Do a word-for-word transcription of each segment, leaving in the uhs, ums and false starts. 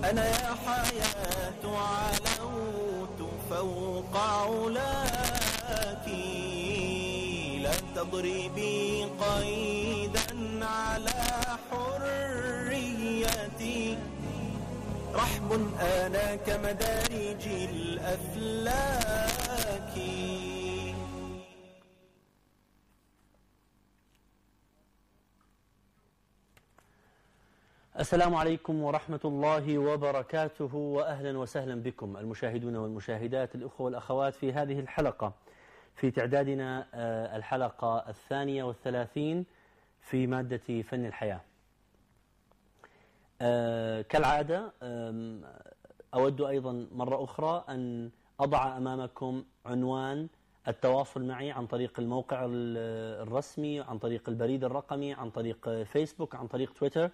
أنا يا حياة علوت فوق علاك، لا تضربي قيدا على حريتي، رحب أنا كمدارج الأفلاك. السلام عليكم ورحمة الله وبركاته، وأهلا وسهلا بكم المشاهدون والمشاهدات الأخوة والأخوات في هذه الحلقة في تعدادنا الحلقة الثانية والثلاثين في مادة فن الحياة. كالعادة أود أيضا مرة أخرى أن أضع أمامكم عنوان التواصل معي عن طريق الموقع الرسمي، عن طريق البريد الرقمي، عن طريق فيسبوك، عن طريق تويتر.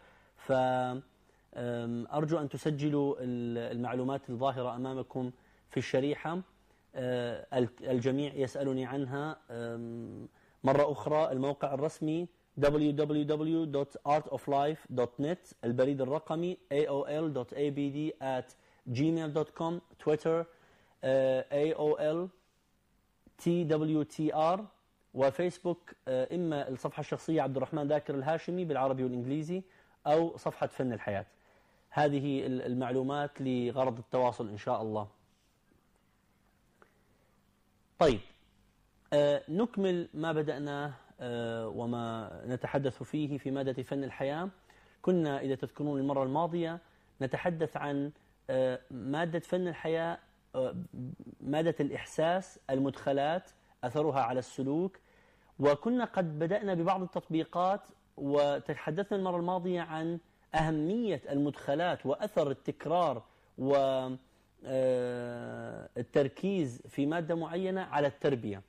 فأرجو أن تسجلوا المعلومات الظاهرة أمامكم في الشريحة. الجميع يسألني عنها مرة أخرى. الموقع الرسمي دبليو دبليو دبليو دوت آرت أوف لايف دوت نت، البريد الرقمي إيه أو إل دوت إيه بي دي آت جيميل دوت كوم، تويتر إيه أو إل تي دبليو تي آر، وفيسبوك إما الصفحة الشخصية عبد الرحمن ذاكر الهاشمي بالعربي والإنجليزي، أو صفحة فن الحياة. هذه المعلومات لغرض التواصل إن شاء الله. طيب، آه نكمل ما بدأناه آه وما نتحدث فيه في مادة فن الحياة. كنا إذا تذكرون المرة الماضية نتحدث عن آه مادة فن الحياة، آه مادة الإحساس، المدخلات، أثرها على السلوك، وكنا قد بدأنا ببعض التطبيقات، وتحدثنا المرة الماضية عن أهمية المدخلات وأثر التكرار والتركيز في مادة معينة على التربية.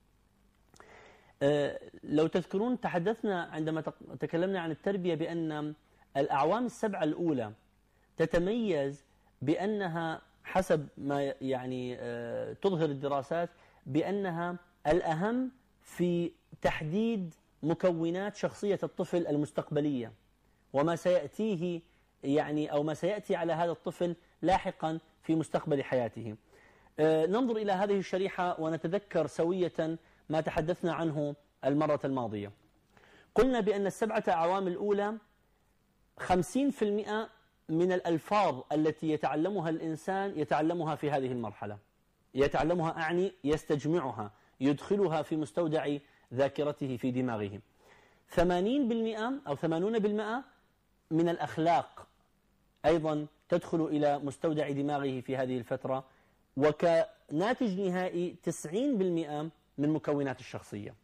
لو تذكرون تحدثنا عندما تكلمنا عن التربية بأن الأعوام السبعة الأولى تتميز بأنها حسب ما يعني تظهر الدراسات بأنها الأهم في تحديد مكونات شخصية الطفل المستقبلية، وما سيأتيه يعني أو ما سيأتي على هذا الطفل لاحقا في مستقبل حياته. أه ننظر إلى هذه الشريحة ونتذكر سوية ما تحدثنا عنه المرة الماضية. قلنا بأن السبعة أعوام الأولى خمسين في المئة من الألفاظ التي يتعلمها الإنسان يتعلمها في هذه المرحلة، يتعلمها أعني يستجمعها، يدخلها في مستودع ذاكرته في دماغه. ثمانين بالمئة أو ثمانون بالمئة من الأخلاق أيضا تدخل إلى مستودع دماغه في هذه الفترة، وكناتج نهائي تسعين بالمئة من مكونات الشخصية.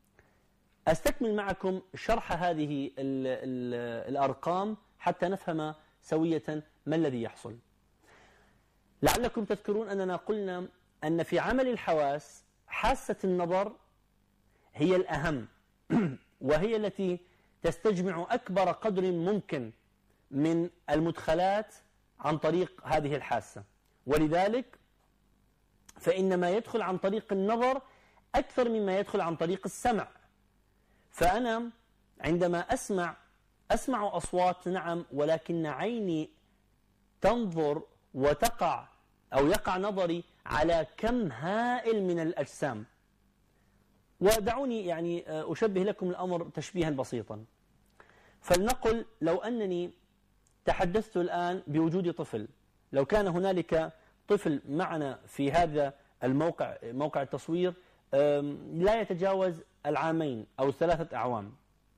أستكمل معكم شرح هذه ال ال الأرقام حتى نفهم سوية ما الذي يحصل. لعلكم تذكرون أننا قلنا أن في عمل الحواس حاسة النظر هي الأهم، وهي التي تستجمع أكبر قدر ممكن من المدخلات عن طريق هذه الحاسة، ولذلك فإن ما يدخل عن طريق النظر أكثر مما يدخل عن طريق السمع. فأنا عندما أسمع أسمع أصوات، نعم، ولكن عيني تنظر وتقع أو يقع نظري على كم هائل من الأجسام. ودعوني يعني أشبه لكم الأمر تشبيها بسيطا. فلنقل لو أنني تحدثت الآن بوجود طفل، لو كان هنالك طفل معنا في هذا الموقع، موقع التصوير، لا يتجاوز العامين أو ثلاثة أعوام،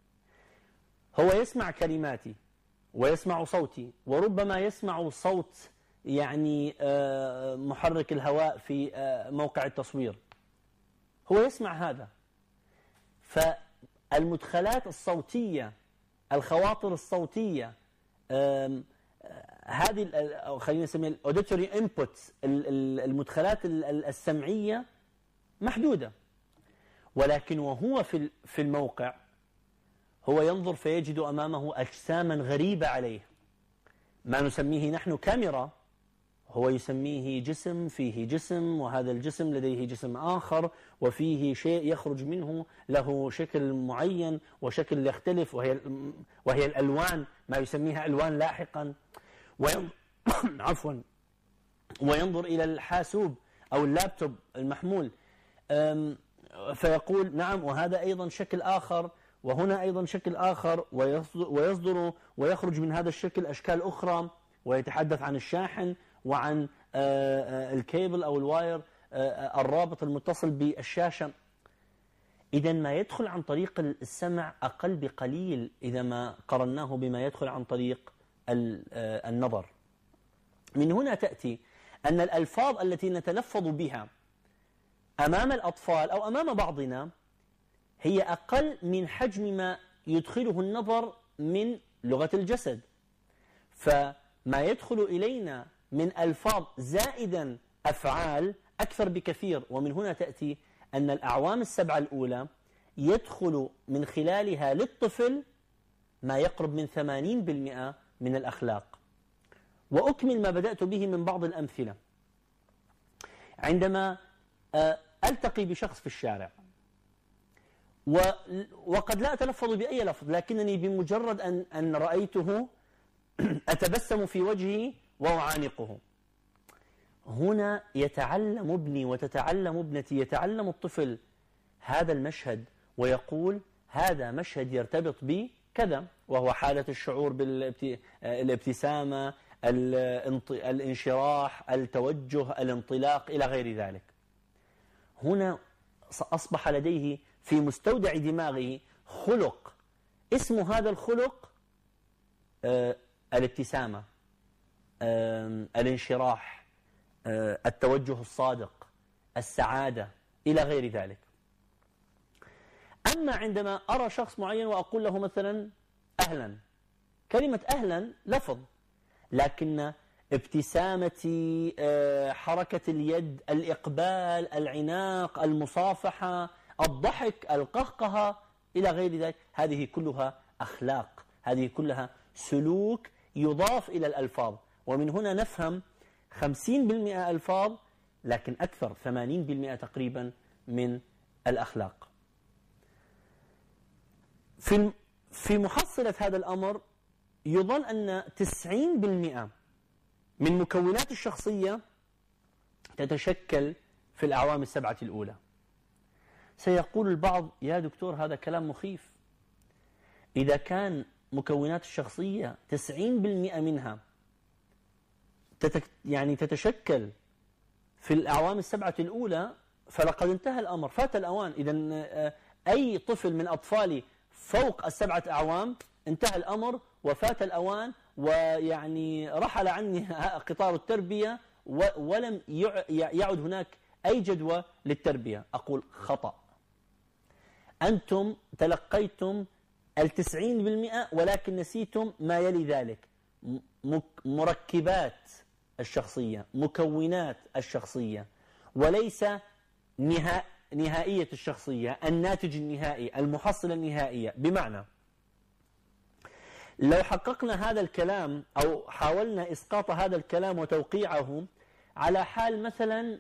هو يسمع كلماتي ويسمع صوتي، وربما يسمع صوت يعني محرك الهواء في موقع التصوير، هو يسمع هذا. فالمدخلات الصوتية، الخواطر الصوتية، هذه خلينا نسميها الاوديتوري انبوتس، المدخلات السمعية محدودة، ولكن وهو في في الموقع هو ينظر فيجد أمامه أجساما غريبة عليه، ما نسميه نحن كاميرا، هو يسميه جسم فيه جسم، وهذا الجسم لديه جسم آخر، وفيه شيء يخرج منه له شكل معين وشكل يختلف، وهي وهي الألوان، ما يسميها ألوان لاحقا. عفوا وينظر إلى الحاسوب أو اللابتوب المحمول فيقول نعم وهذا أيضا شكل آخر وهنا أيضا شكل آخر، ويصدر ويخرج من هذا الشكل أشكال أخرى، ويتحدث عن الشاحن وعن الكيبل أو الواير الرابط المتصل بالشاشة. إذا ما يدخل عن طريق السمع أقل بقليل إذا ما قرناه بما يدخل عن طريق النظر. من هنا تأتي أن الألفاظ التي نتلفظ بها أمام الأطفال أو أمام بعضنا هي أقل من حجم ما يدخله النظر من لغة الجسد، فما يدخل إلينا من ألفاظ زائدا أفعال أكثر بكثير. ومن هنا تأتي أن الأعوام السبعة الأولى يدخل من خلالها للطفل ما يقرب من ثمانين بالمئة من الأخلاق. وأكمل ما بدأت به من بعض الأمثلة. عندما ألتقي بشخص في الشارع وقد لا أتلفظ بأي لفظ، لكنني بمجرد أن, أن رأيته أتبسم في وجهه وأعانقه، هنا يتعلم ابني وتتعلم ابنتي، يتعلم الطفل هذا المشهد ويقول هذا مشهد يرتبط بي كذا، وهو حالة الشعور بالابتسامة، الانشراح، التوجه، الانطلاق إلى غير ذلك. هنا أصبح لديه في مستودع دماغه خلق، اسم هذا الخلق آه الابتسامة، آه الانشراح، آه التوجه الصادق، السعادة إلى غير ذلك. أما عندما أرى شخص معين وأقول له مثلا أهلا، كلمة أهلا لفظ، لكن ابتسامتي، حركة اليد، الإقبال، العناق، المصافحة، الضحك، القهقهة إلى غير ذلك، هذه كلها أخلاق، هذه كلها سلوك يضاف إلى الألفاظ. ومن هنا نفهم خمسين بالمئة ألفاظ، لكن أكثر ثمانين بالمئة تقريبا من الأخلاق. في في محصلة هذا الأمر يظن أن تسعين بالمئة من مكونات الشخصية تتشكل في الأعوام السبعة الأولى. سيقول البعض يا دكتور هذا كلام مخيف، إذا كان مكونات الشخصية تسعين بالمئة منها تتك يعني تتشكل في الأعوام السبعة الأولى فلقد انتهى الأمر، فات الأوان. إذا أي طفل من أطفالي فوق السبعة أعوام انتهى الأمر وفات الأوان، ويعني رحل عني قطار التربية ولم يعد هناك أي جدوى للتربية. أقول خطأ، أنتم تلقيتم التسعين بالمئة ولكن نسيتم ما يلي ذلك: مركبات الشخصية، مكونات الشخصية، وليس نهاء نهائية الشخصية، الناتج النهائي، المحصلة النهائية. بمعنى لو حققنا هذا الكلام أو حاولنا إسقاط هذا الكلام وتوقيعه على حال مثلا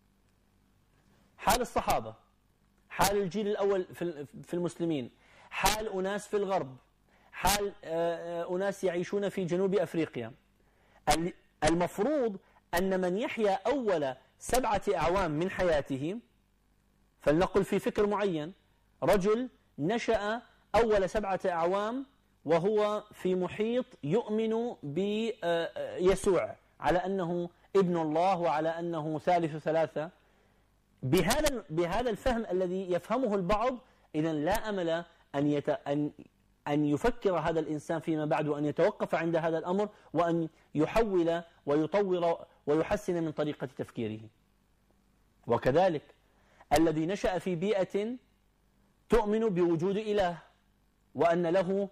حال الصحابة، حال الجيل الأول في المسلمين، حال أناس في الغرب، حال أناس يعيشون في جنوب أفريقيا، المفروض أن من يحيا أول سبعة أعوام من حياته، فلنقل في فكر معين، رجل نشأ أول سبعة أعوام وهو في محيط يؤمن بيسوع على أنه ابن الله وعلى أنه ثالث ثلاثة، بهذا بهذا الفهم الذي يفهمه البعض، إذن لا أمل أن يت أن أن يفكر هذا الإنسان فيما بعد، وأن يتوقف عند هذا الأمر، وأن يحول ويطور ويحسن من طريقة تفكيره. وكذلك الذي نشأ في بيئة تؤمن بوجود إله وأن له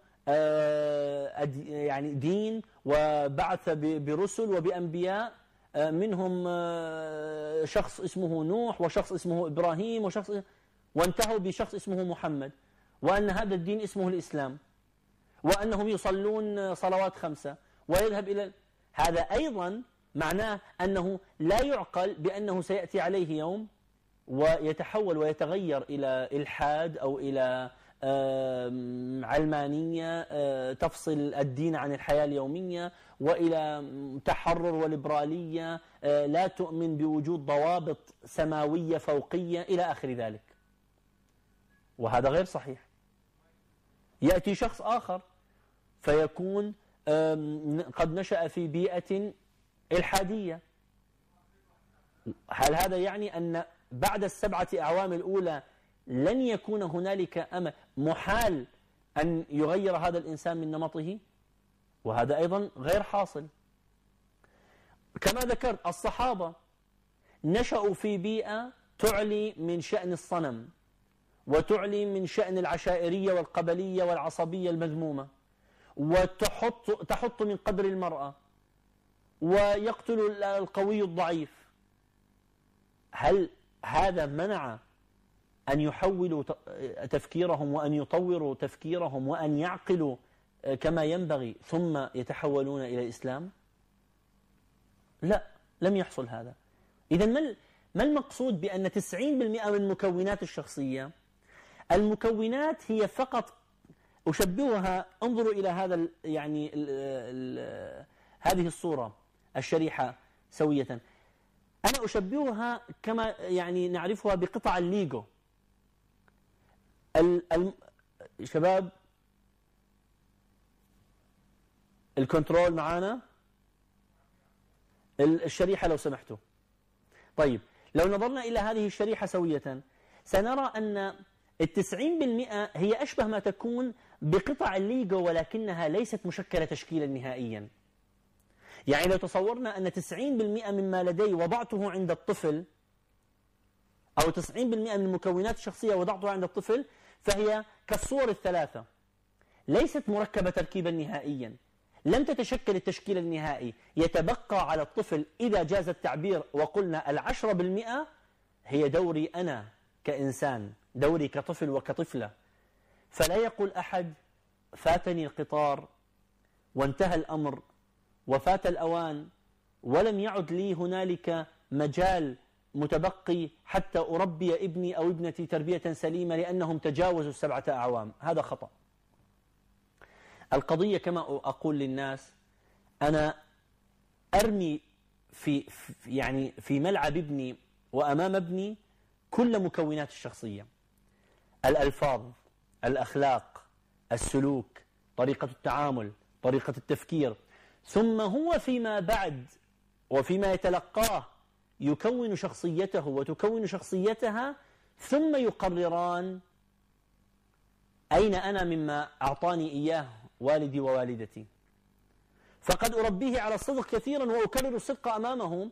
يعني دين وبعث برسل وبأنبياء، منهم شخص اسمه نوح وشخص اسمه إبراهيم وشخص، وانتهوا بشخص اسمه محمد، وأن هذا الدين اسمه الإسلام، وأنهم يصلون صلوات خمسة ويذهب إلى هذا. أيضا معناه أنه لا يعقل بأنه سيأتي عليه يوم ويتحول ويتغير إلى إلحاد أو إلى علمانية تفصل الدين عن الحياة اليومية، وإلى تحرر وليبرالية لا تؤمن بوجود ضوابط سماوية فوقية إلى آخر ذلك. وهذا غير صحيح. يأتي شخص آخر فيكون قد نشأ في بيئة إلحادية. هل هذا يعني أن بعد السبعة أعوام الأولى لن يكون هنالك أمل؟ محال أن يغير هذا الإنسان من نمطه، وهذا أيضا غير حاصل. كما ذكرت الصحابة نشأوا في بيئة تعلي من شأن الصنم، وتعلي من شأن العشائرية والقبلية والعصبية المذمومة، وتحط تحط من قدر المرأة، ويقتل القوي الضعيف. هل هذا منع أن يحولوا تفكيرهم وأن يطوروا تفكيرهم وأن يعقلوا كما ينبغي ثم يتحولون إلى الإسلام؟ لا، لم يحصل هذا. إذن ما المقصود بأن تسعين بالمئة من مكونات الشخصية؟ المكونات هي فقط، أشبهها، انظروا إلى هذا يعني ال ال هذه الصورة الشريحة سوية، أنا أشبهها كما يعني نعرفها بقطع الليجو. شباب الكنترول معانا، الشريحة لو سمحتوا. طيب، لو نظرنا إلى هذه الشريحة سوية سنرى أن التسعين بالمئة هي أشبه ما تكون بقطع الليجو، ولكنها ليست مشكلة تشكيلا نهائيا. يعني لو تصورنا أن تسعين بالمئة مما لدي وضعته عند الطفل، أو تسعين بالمئة من المكونات الشخصية وضعتها عند الطفل، فهي كالصور الثلاثة، ليست مركبة تركيبا نهائيا، لم تتشكل التشكيل النهائي. يتبقى على الطفل إذا جاز التعبير وقلنا العشرة بالمئة هي دوري أنا كإنسان، دوري كطفل وكطفلة. فلا يقول أحد فاتني القطار وانتهى الأمر وفات الأوان ولم يعد لي هنالك مجال متبقي حتى أربي ابني أو ابنتي تربية سليمة لأنهم تجاوزوا السبعة أعوام. هذا خطأ. القضية كما أقول للناس، أنا أرمي في يعني في ملعب ابني وأمام ابني كل مكونات الشخصية: الألفاظ، الأخلاق، السلوك، طريقة التعامل، طريقة التفكير، ثم هو فيما بعد وفيما يتلقاه يكون شخصيته وتكون شخصيتها، ثم يقرران أين أنا مما أعطاني إياه والدي ووالدتي. فقد أربيه على الصدق كثيرا وأكرر الصدق أمامه،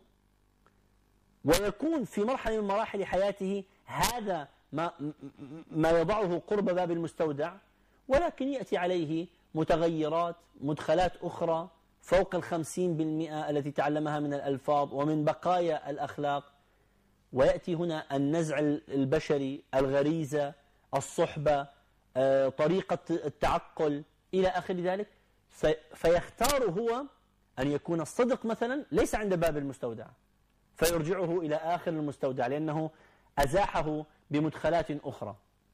ويكون في مرحلة من مراحل حياته هذا ما, ما يضعه قرب باب المستودع، ولكن يأتي عليه متغيرات، مدخلات أخرى فوق الخمسين بالمئة التي تعلمها من الألفاظ ومن بقايا الأخلاق، ويأتي هنا النزع البشري، الغريزة، الصحبة، طريقة التعقل إلى آخر ذلك. فيختار هو أن يكون الصدق مثلا ليس عند باب المستودع، فيرجعه إلى آخر المستودع لأنه أزاحه بمدخلات أخرى.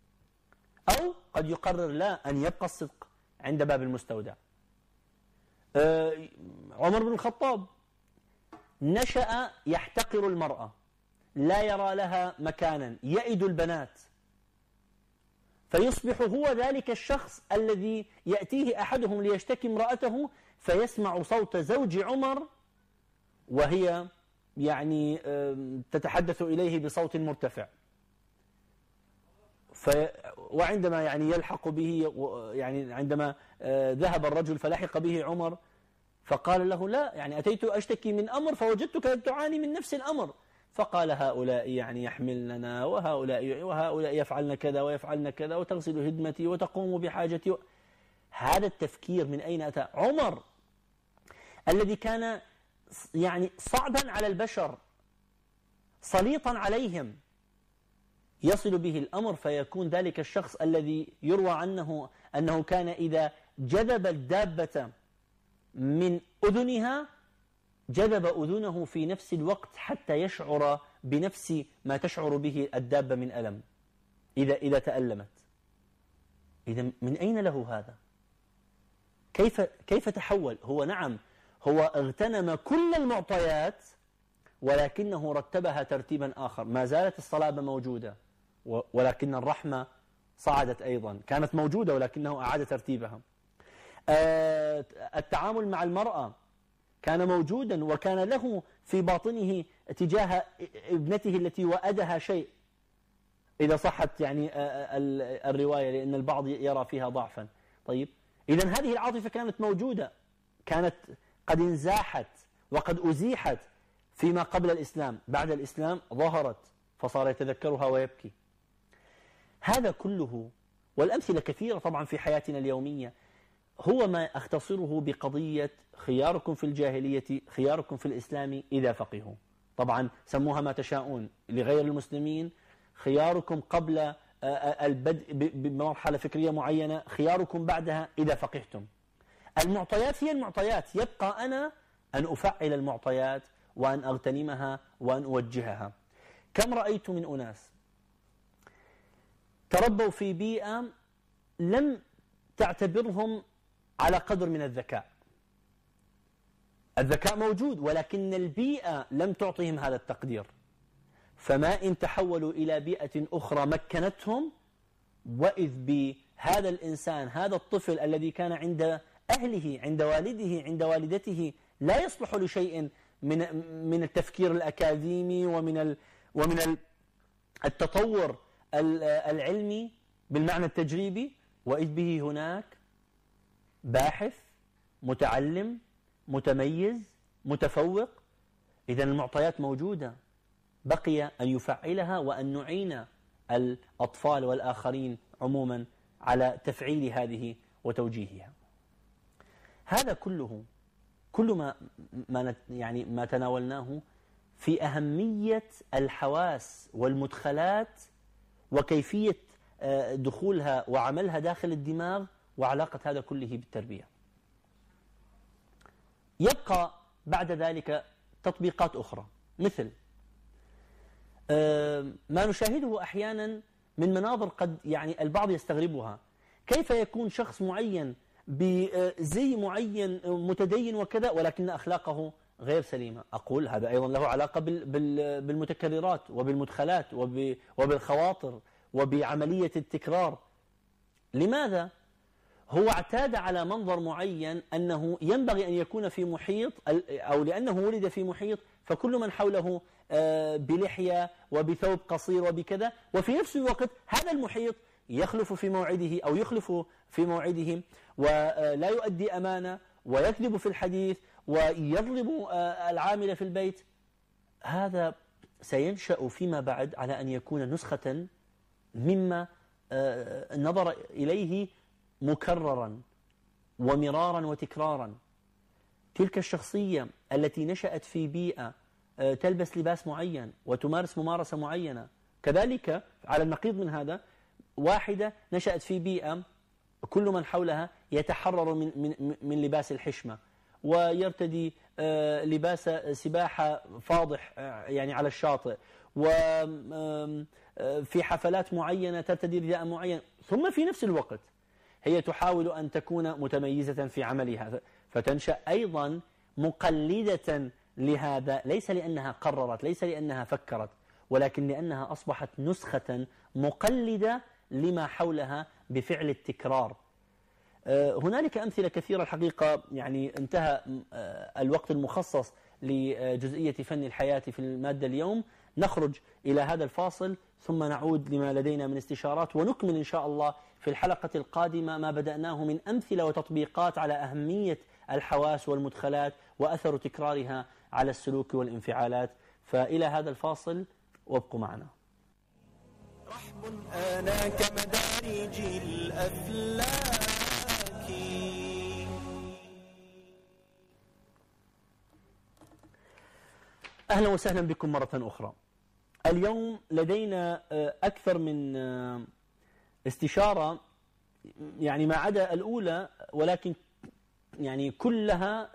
أو قد يقرر لا، أن يبقى الصدق عند باب المستودع. عمر بن الخطاب نشأ يحتقر المرأة، لا يرى لها مكانا، يئد البنات، فيصبح هو ذلك الشخص الذي يأتيه أحدهم ليشتكي امرأته فيسمع صوت زوج عمر وهي يعني تتحدث إليه بصوت مرتفع. ف وعندما يعني يلحق به، يعني عندما ذهب الرجل فلحق به عمر فقال له: لا، يعني أتيت أشتكي من أمر فوجدتك تعاني من نفس الأمر. فقال: هؤلاء يعني يحملننا، وهؤلاء وهؤلاء يفعلن كذا ويفعلن كذا، وتغسل هدمتي وتقوم بحاجتي. و... هذا التفكير من أين أتى؟ عمر الذي كان يعني صعبا على البشر، سليطا عليهم، يصل به الأمر فيكون ذلك الشخص الذي يروى عنه أنه كان إذا جذب الدابة من أذنها جذب أذنه في نفس الوقت حتى يشعر بنفس ما تشعر به الدابة من ألم إذا إذا تألمت. إذا من أين له هذا؟ كيف كيف تحول؟ هو نعم هو اغتنم كل المعطيات ولكنه رتبها ترتيبا آخر. ما زالت الصلابة موجودة ولكن الرحمة صعدت أيضا، كانت موجودة ولكنه أعاد ترتيبها. التعامل مع المرأة كان موجودا وكان له في باطنه تجاه ابنته التي وأدها شيء، إذا صحت يعني الرواية، لأن البعض يرى فيها ضعفا. طيب إذن هذه العاطفة كانت موجودة، كانت قد انزاحت وقد أزيحت فيما قبل الإسلام. بعد الإسلام ظهرت فصار يتذكرها ويبكي. هذا كله والأمثلة كثيرة طبعا في حياتنا اليومية، هو ما أختصره بقضية خياركم في الجاهلية خياركم في الإسلام إذا فقهوا. طبعا سموها ما تشاءون، لغير المسلمين خياركم قبل البدء بمرحلة فكرية معينة، خياركم بعدها إذا فقهتم. المعطيات هي المعطيات، يبقى أنا أن أفعل المعطيات وأن أغتنمها وأن أوجهها. كم رأيت من أناس تربوا في بيئة لم تعتبرهم على قدر من الذكاء. الذكاء موجود ولكن البيئة لم تعطيهم هذا التقدير، فما إن تحولوا إلى بيئة أخرى مكنتهم، وإذ بهذا الإنسان هذا الطفل الذي كان عند أهله عند والده عند والدته لا يصلح لشيء من من التفكير الأكاديمي ومن ومن التطور العلمي بالمعنى التجريبي، وإذ به هناك باحث متعلم متميز متفوق. إذن المعطيات موجودة، بقي أن يفعلها وأن نعين الأطفال والآخرين عموما على تفعيل هذه وتوجيهها. هذا كله كل ما ما يعني ما تناولناه في أهمية الحواس والمدخلات وكيفية دخولها وعملها داخل الدماغ وعلاقة هذا كله بالتربية. يبقى بعد ذلك تطبيقات أخرى، مثل ما نشاهده أحيانا من مناظر قد يعني البعض يستغربها. كيف يكون شخص معين بزي معين متدين وكذا ولكن أخلاقه غير سليمة؟ أقول هذا أيضا له علاقة بالمتكررات وبالمدخلات وبالخواطر وبعملية التكرار. لماذا؟ هو اعتاد على منظر معين أنه ينبغي أن يكون في محيط، أو لأنه ولد في محيط فكل من حوله بلحية وبثوب قصير وبكذا، وفي نفس الوقت هذا المحيط يخلف في موعده أو يخلف في موعده ولا يؤدي أمانة ويكذب في الحديث ويظلم العامل في البيت. هذا سينشأ فيما بعد على أن يكون نسخة مما نظر إليه مكررا ومرارا وتكرارا. تلك الشخصية التي نشأت في بيئة تلبس لباس معين وتمارس ممارسة معينة، كذلك على النقيض من هذا واحدة نشأت في بيئة كل من حولها يتحرر من, من, من لباس الحشمة ويرتدي لباس سباحة فاضح يعني على الشاطئ، وفي حفلات معينة ترتدي رداء معين، ثم في نفس الوقت هي تحاول أن تكون متميزة في عملها، فتنشأ أيضا مقلدة لهذا، ليس لأنها قررت، ليس لأنها فكرت، ولكن لأنها أصبحت نسخة مقلدة لما حولها بفعل التكرار. هنالك أمثلة كثيرة الحقيقة، يعني انتهى الوقت المخصص لجزئية فن الحياة في المادة اليوم. نخرج إلى هذا الفاصل ثم نعود لما لدينا من استشارات، ونكمل إن شاء الله في الحلقة القادمة ما بدأناه من أمثلة وتطبيقات على أهمية الحواس والمدخلات وأثر تكرارها على السلوك والانفعالات. فإلى هذا الفاصل وابقوا معنا. رحب أنا كمدارج الأفلاك. أهلا وسهلا بكم مرة أخرى. اليوم لدينا أكثر من استشارة، يعني ما عدا الأولى، ولكن يعني كلها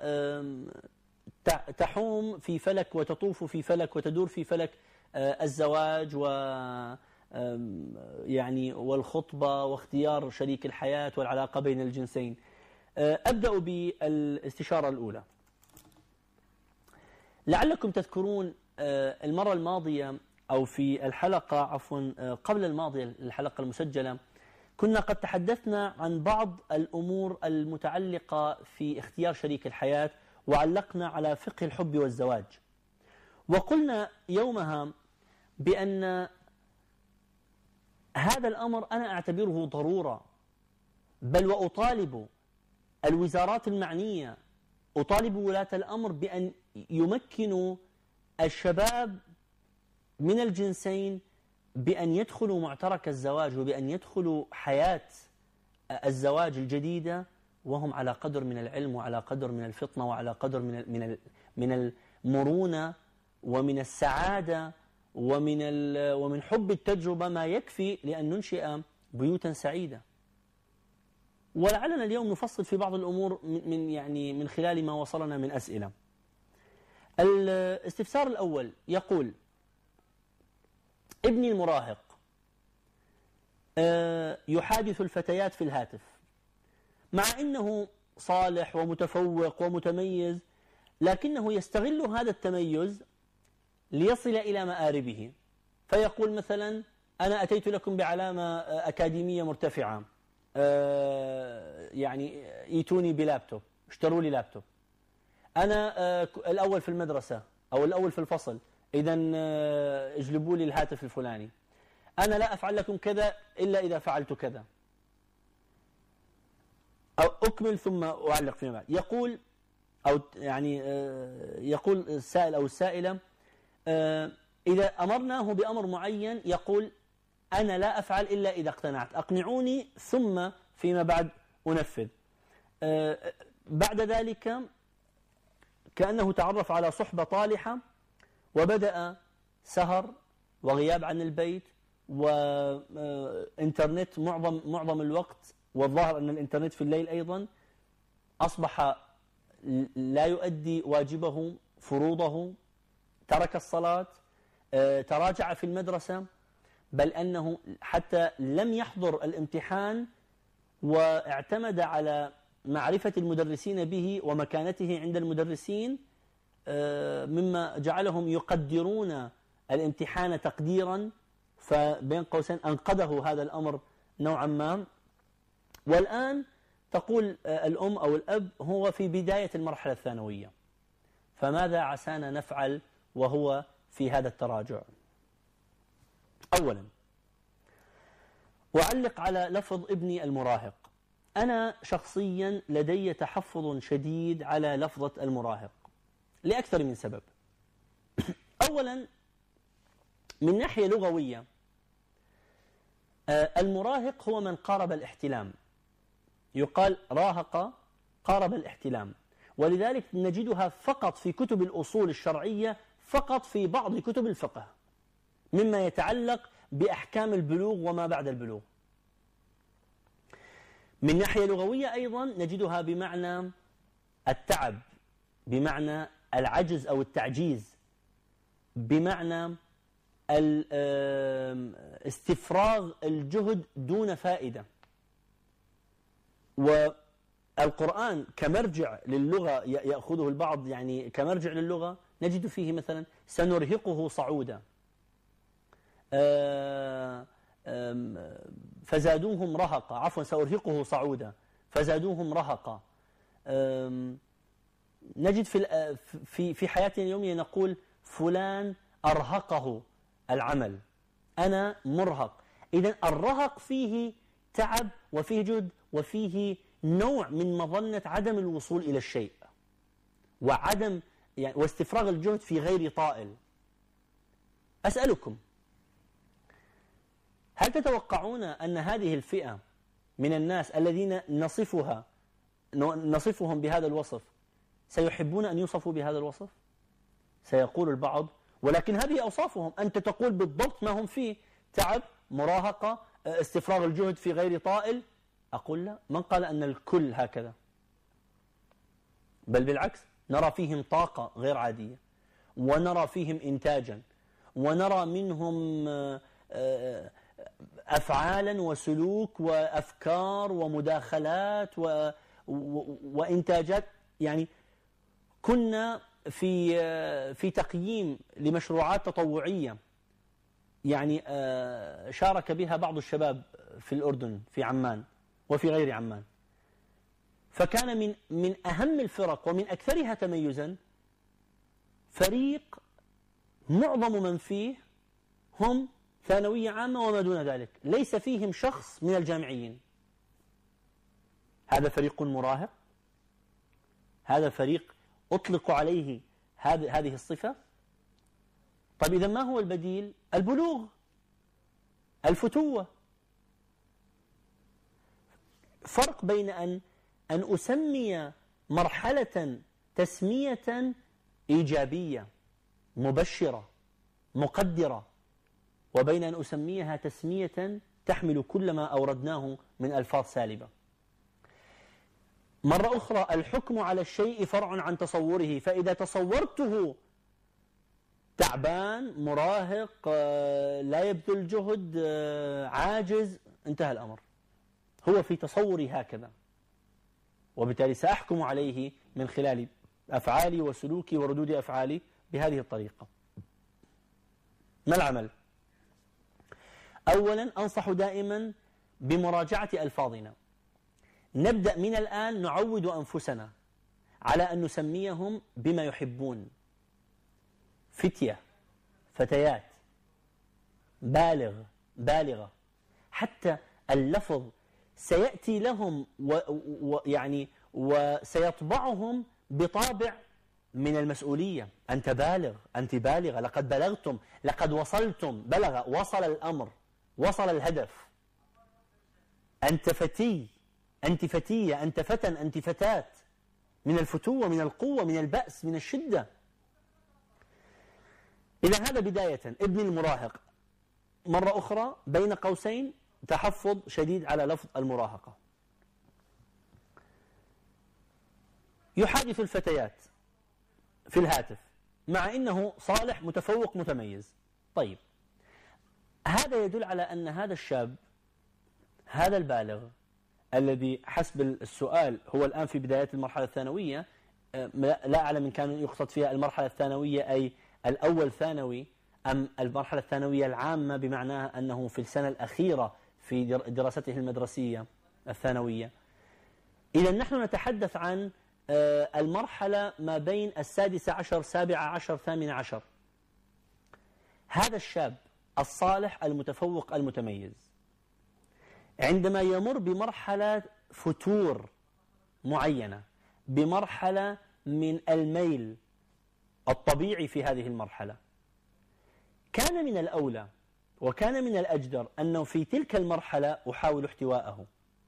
تحوم في فلك وتطوف في فلك وتدور في فلك الزواج يعني والخطبة واختيار شريك الحياة والعلاقة بين الجنسين. أبدأ بالاستشارة الأولى. لعلكم تذكرون المرة الماضية أو في الحلقة عفوا قبل الماضية الحلقة المسجلة كنا قد تحدثنا عن بعض الأمور المتعلقة في اختيار شريك الحياة، وعلقنا على فقه الحب والزواج، وقلنا يومها بأن هذا الأمر أنا أعتبره ضرورة، بل وأطالب الوزارات المعنية، أطالب ولاة الأمر بأن يمكنوا الشباب من الجنسين بأن يدخلوا معترك الزواج وبأن يدخلوا حياة الزواج الجديدة وهم على قدر من العلم وعلى قدر من الفطنة وعلى قدر من من من المرونة ومن السعادة ومن ومن حب التجربة ما يكفي لأن ننشئ بيوتا سعيدة. ولعلنا اليوم نفصل في بعض الأمور من يعني من خلال ما وصلنا من أسئلة. الاستفسار الأول يقول: ابني المراهق يحادث الفتيات في الهاتف، مع أنه صالح ومتفوق ومتميز، لكنه يستغل هذا التميز ليصل إلى مآربه، فيقول مثلا: أنا أتيت لكم بعلامة أكاديمية مرتفعة، يعني ايتوني بلابتوب، اشتروا لي لابتوب، أنا الأول في المدرسة أو الأول في الفصل، إذا اجلبوا لي الهاتف الفلاني، أنا لا أفعل لكم كذا إلا إذا فعلت كذا، أو أكمل ثم أعلق فيما بعد. يقول أو يعني يقول السائل أو السائلة: إذا أمرناه بأمر معين يقول: أنا لا أفعل إلا إذا اقتنعت، أقنعوني ثم فيما بعد أنفذ. بعد ذلك كأنه تعرف على صحبة طالحة وبدأ سهر وغياب عن البيت وإنترنت معظم معظم الوقت، والظاهر أن الإنترنت في الليل أيضا. أصبح لا يؤدي واجبه فروضه، ترك الصلاة، تراجع في المدرسة، بل أنه حتى لم يحضر الامتحان واعتمد على معرفة المدرسين به ومكانته عند المدرسين، مما جعلهم يقدرون الامتحان تقديرا، فبين قوسين أنقذه هذا الأمر نوعا ما. والآن تقول الأم أو الأب: هو في بداية المرحلة الثانوية، فماذا عسانا نفعل وهو في هذا التراجع؟ أولا أعلق على لفظ ابني المراهق. أنا شخصيا لدي تحفظ شديد على لفظة المراهق لأكثر من سبب. أولا من ناحية لغوية، المراهق هو من قارب الاحتلام، يقال راهق قارب الاحتلام، ولذلك نجدها فقط في كتب الأصول الشرعية، فقط في بعض كتب الفقه، مما يتعلق بأحكام البلوغ وما بعد البلوغ. من ناحية لغوية أيضا نجدها بمعنى التعب، بمعنى العجز أو التعجيز، بمعنى استفراغ الجهد دون فائدة. والقرآن كمرجع للغة يأخذه البعض، يعني كمرجع للغة نجد فيه مثلا: سنرهقه صعودا، فزادوهم رهقا، عفوا سأرهقه صعودا فزادوهم رهقا. نجد في في في حياتنا اليومية نقول: فلان أرهقه العمل، أنا مرهق. إذن الرهق فيه تعب وفيه جهد وفيه نوع من مظنة عدم الوصول إلى الشيء، وعدم يعني واستفراغ الجهد في غير طائل. أسألكم: هل تتوقعون أن هذه الفئة من الناس الذين نصفها نصفهم بهذا الوصف سيحبون أن يوصفوا بهذا الوصف؟ سيقول البعض: ولكن هذه أوصافهم، أنت تقول بالضبط ما هم فيه، تعب، مراهقة، استفراغ الجهد في غير طائل. أقول لا، من قال أن الكل هكذا؟ بل بالعكس، نرى فيهم طاقة غير عادية، ونرى فيهم إنتاجا، ونرى منهم أفعالا وسلوك وأفكار ومداخلات و... و... وإنتاجات. يعني كنا في في تقييم لمشروعات تطوعية يعني شارك بها بعض الشباب في الأردن في عمان وفي غير عمان، فكان من من أهم الفرق ومن أكثرها تميزا فريق معظم من فيه هم ثانوية عامة وما دون ذلك، ليس فيهم شخص من الجامعيين. هذا فريق مراهق، هذا فريق أطلق عليه هذه الصفة. طيب إذا ما هو البديل؟ البلوغ، الفتوة. فرق بين أن أن أسمي مرحلة تسمية إيجابية مبشرة مقدرة، وبين أن أسميها تسمية تحمل كل ما أوردناه من ألفاظ سالبة. مرة أخرى، الحكم على الشيء فرع عن تصوره، فإذا تصورته تعبان مراهق لا يبذل جهد عاجز انتهى الأمر، هو في تصوري هكذا، وبالتالي سأحكم عليه من خلال أفعالي وسلوكي وردود أفعالي بهذه الطريقة. ما العمل؟ أولا أنصح دائما بمراجعة ألفاظنا. نبدأ من الآن نعود أنفسنا على أن نسميهم بما يحبون: فتية، فتيات، بالغ، بالغة. حتى اللفظ سيأتي لهم ويعني وسيطبعهم بطابع من المسؤولية. أنت بالغ، أنت بالغة، لقد بلغتم، لقد وصلتم، بلغ، وصل الأمر، وصل الهدف. أنت فتي، أنت فتية، أنت فتى، أنت فتاة، من الفتوة، من القوة، من البأس، من الشدة. إذا هذا بداية. ابن المراهق، مرة أخرى بين قوسين تحفظ شديد على لفظ المراهقة. يحادث الفتيات في الهاتف مع إنه صالح متفوق متميز. طيب، هذا يدل على أن هذا الشاب، هذا البالغ الذي حسب السؤال هو الآن في بداية المرحلة الثانوية، لا أعلم إن كان يقصد فيها المرحلة الثانوية أي الأول ثانوي أم المرحلة الثانوية العامة بمعنى أنه في السنة الأخيرة في دراسته المدرسية الثانوية. إذا نحن نتحدث عن المرحلة ما بين السادسة عشر، سابعة عشر، ثامنة عشر. هذا الشاب الصالح المتفوق المتميز عندما يمر بمرحلة فتور معينة، بمرحلة من الميل الطبيعي في هذه المرحلة، كان من الأولى وكان من الأجدر أنه في تلك المرحلة أحاول احتواءه.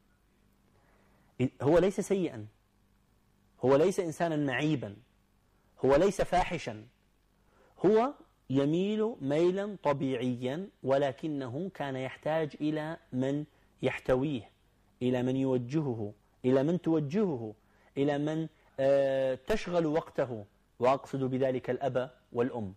هو ليس سيئا، هو ليس إنسانا معيبا، هو ليس فاحشا، هو يميل ميلا طبيعيا، ولكنه كان يحتاج إلى من يحتويه، إلى من يوجهه، إلى من توجهه، إلى من آه تشغل وقته، وأقصد بذلك الأب والأم.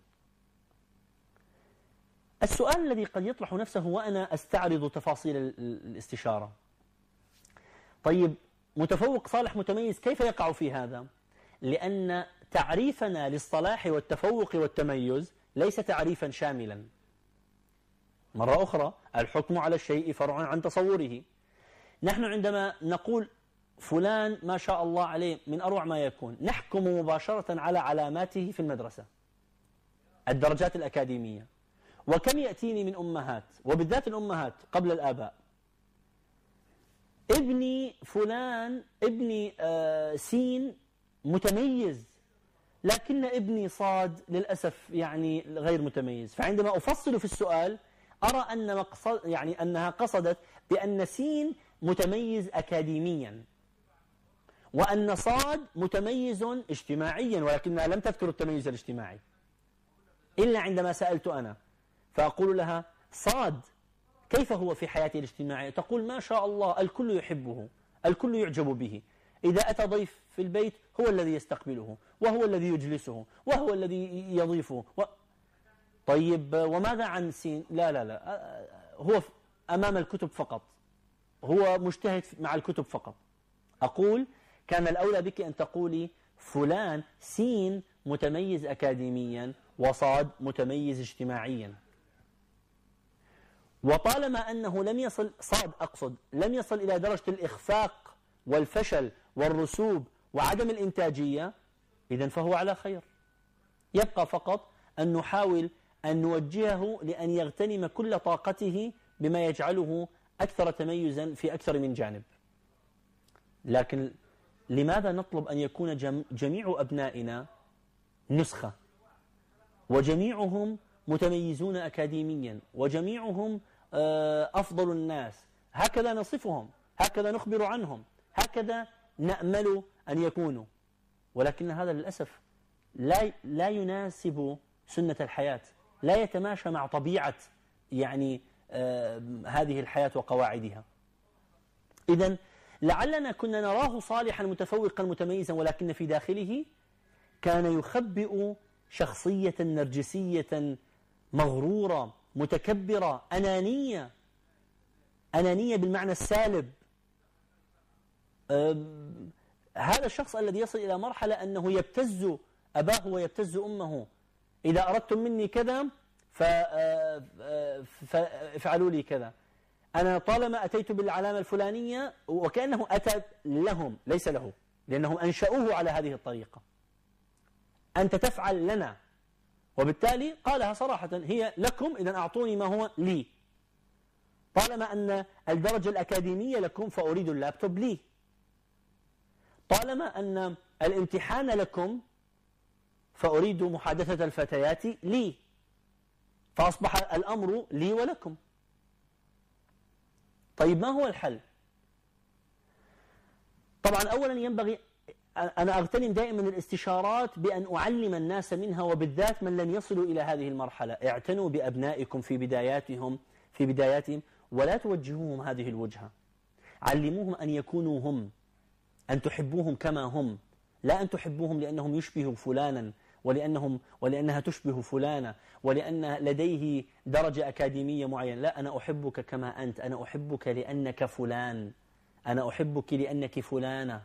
السؤال الذي قد يطرح نفسه وأنا أستعرض تفاصيل الاستشارة: طيب، متفوق صالح متميز كيف يقع في هذا؟ لأن تعريفنا للصلاح والتفوق والتميز ليس تعريفا شاملا. مرة أخرى، الحكم على الشيء فرع عن تصوره. نحن عندما نقول فلان ما شاء الله عليه من أروع ما يكون، نحكم مباشرة على علاماته في المدرسة، الدرجات الأكاديمية. وكم يأتيني من أمهات، وبالذات الأمهات قبل الآباء: ابني فلان، ابني آه سين متميز، لكن ابني صاد للأسف يعني غير متميز. فعندما أفصل في السؤال أرى أن مقصد يعني أنها قصدت بأن سين متميز أكاديميا، وأن صاد متميز اجتماعيا، ولكنها لم تذكر التميز الاجتماعي إلا عندما سألت أنا، فأقول لها: صاد كيف هو في حياته الاجتماعية؟ تقول: ما شاء الله، الكل يحبه، الكل يعجب به، إذا أتى ضيف في البيت هو الذي يستقبله، وهو الذي يجلسه، وهو الذي يضيفه و... طيب وماذا عن سين؟ لا لا لا، هو أمام الكتب فقط، هو مجتهد مع الكتب فقط. أقول كان الأولى بك أن تقولي فلان سين متميز أكاديميا وصاد متميز اجتماعيا. وطالما أنه لم يصل، صاد أقصد، لم يصل إلى درجة الإخفاق والفشل والرسوب وعدم الإنتاجية، إذن فهو على خير. يبقى فقط أن نحاول أن نوجهه لأن يغتنم كل طاقته بما يجعله أكثر تميزا في أكثر من جانب. لكن لماذا نطلب أن يكون جميع أبنائنا نسخة، وجميعهم متميزون أكاديميا، وجميعهم أفضل الناس؟ هكذا نصفهم، هكذا نخبر عنهم، هكذا نأمل أن يكونوا. ولكن هذا للأسف لا لا يناسب سنة الحياة، لا يتماشى مع طبيعة يعني آه هذه الحياة وقواعدها. إذن لعلنا كنا نراه صالحا متفوقا متميزا، ولكن في داخله كان يخبئ شخصية نرجسية مغرورة متكبرة أنانية، أنانية بالمعنى السالب. آه هذا الشخص الذي يصل إلى مرحلة أنه يبتز أباه ويبتز أمه، إذا أردتم مني كذا فافعلوا لي كذا. أنا طالما أتيت بالعلامة الفلانية، وكأنه أتى لهم ليس له، لأنهم أنشأوه على هذه الطريقة، أنت تفعل لنا، وبالتالي قالها صراحة هي لكم، إذن أعطوني ما هو لي. طالما أن الدرجة الأكاديمية لكم فأريد اللابتوب لي. طالما أن الامتحان لكم فأريد محادثة الفتيات لي. فأصبح الأمر لي ولكم. طيب ما هو الحل؟ طبعا أولا ينبغي أنا أغتنم دائما الاستشارات بأن أعلم الناس منها، وبالذات من لم يصلوا إلى هذه المرحلة. اعتنوا بأبنائكم في بداياتهم في بداياتهم ولا توجهوهم هذه الوجهة. علموهم أن يكونوا هم، أن تحبوهم كما هم، لا أن تحبوهم لأنهم يشبهوا فلانا، ولأنهم ولأنها تشبه فلانة، ولأن لديه درجة أكاديمية معينة. لا، أنا أحبك كما أنت، أنا أحبك لأنك فلان، أنا أحبك لأنك فلانة.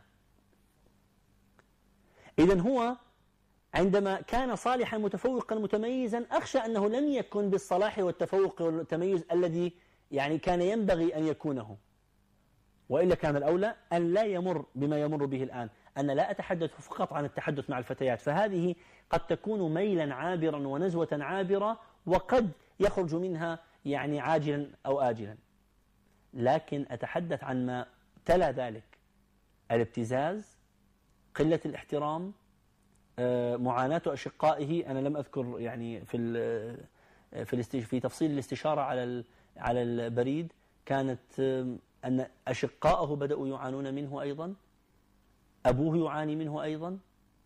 إذن هو عندما كان صالحا متفوقا متميزا، أخشى أنه لم يكن بالصلاح والتفوق والتميز الذي يعني كان ينبغي أن يكونه، وإلا كان الأولى أن لا يمر بما يمر به الآن. أنا لا أتحدث فقط عن التحدث مع الفتيات، فهذه قد تكون ميلا عابرا ونزوة عابرة، وقد يخرج منها يعني عاجلا أو آجلا. لكن أتحدث عن ما تلا ذلك: الابتزاز، قلة الاحترام، معاناة أشقائه. أنا لم أذكر يعني في في في تفصيل الاستشارة على على البريد، كانت أن أشقائه بدأوا يعانون منه أيضا، أبوه يعاني منه أيضا.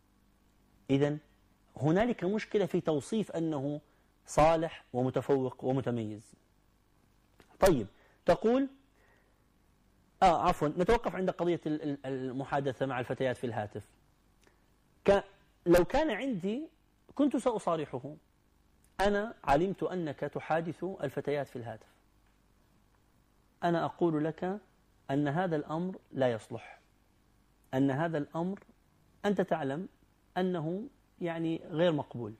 إذن هنالك مشكلة في توصيف أنه صالح ومتفوق ومتميز. طيب تقول آه عفوا نتوقف عند قضية المحادثة مع الفتيات في الهاتف. ك... لو كان عندي كنت سأصارحه: أنا علمت أنك تحادث الفتيات في الهاتف، أنا أقول لك أن هذا الأمر لا يصلح، أن هذا الأمر أنت تعلم أنه يعني غير مقبول،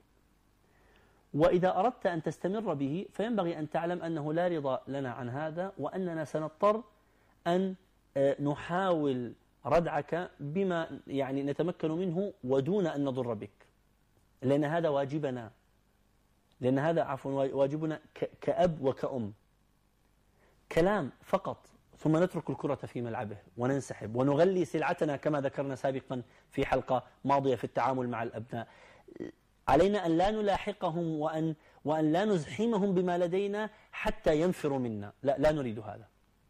وإذا أردت أن تستمر به فينبغي أن تعلم أنه لا رضا لنا عن هذا، وأننا سنضطر أن نحاول ردعك بما يعني نتمكن منه ودون أن نضر بك، لأن هذا واجبنا، لأن هذا عفوا واجبنا كأب وكأم. كلام فقط، ثم نترك الكرة في ملعبه وننسحب ونغلي سلعتنا كما ذكرنا سابقا في حلقة ماضية في التعامل مع الأبناء. علينا أن لا نلاحقهم وأن, وأن لا نزحمهم بما لدينا حتى ينفروا منا، لا, لا نريد هذا.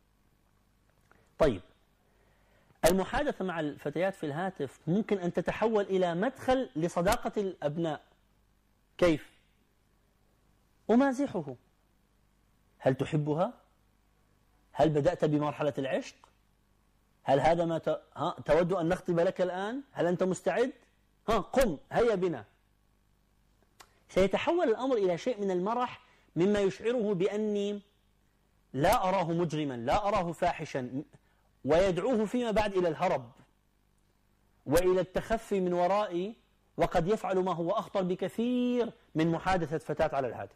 طيب، المحادثة مع الفتيات في الهاتف ممكن أن تتحول إلى مدخل لصداقة الأبناء. كيف؟ أمازحه: هل تحبها؟ هل بدأت بمرحلة العشق؟ هل هذا ما ت... ها تود أن نخطب لك الآن؟ هل أنت مستعد؟ ها قم هيا بنا. سيتحول الأمر إلى شيء من المرح مما يشعره بأني لا أراه مجرما، لا أراه فاحشا، ويدعوه فيما بعد إلى الهرب وإلى التخفي من ورائي، وقد يفعل ما هو أخطر بكثير من محادثة فتاة على الهاتف.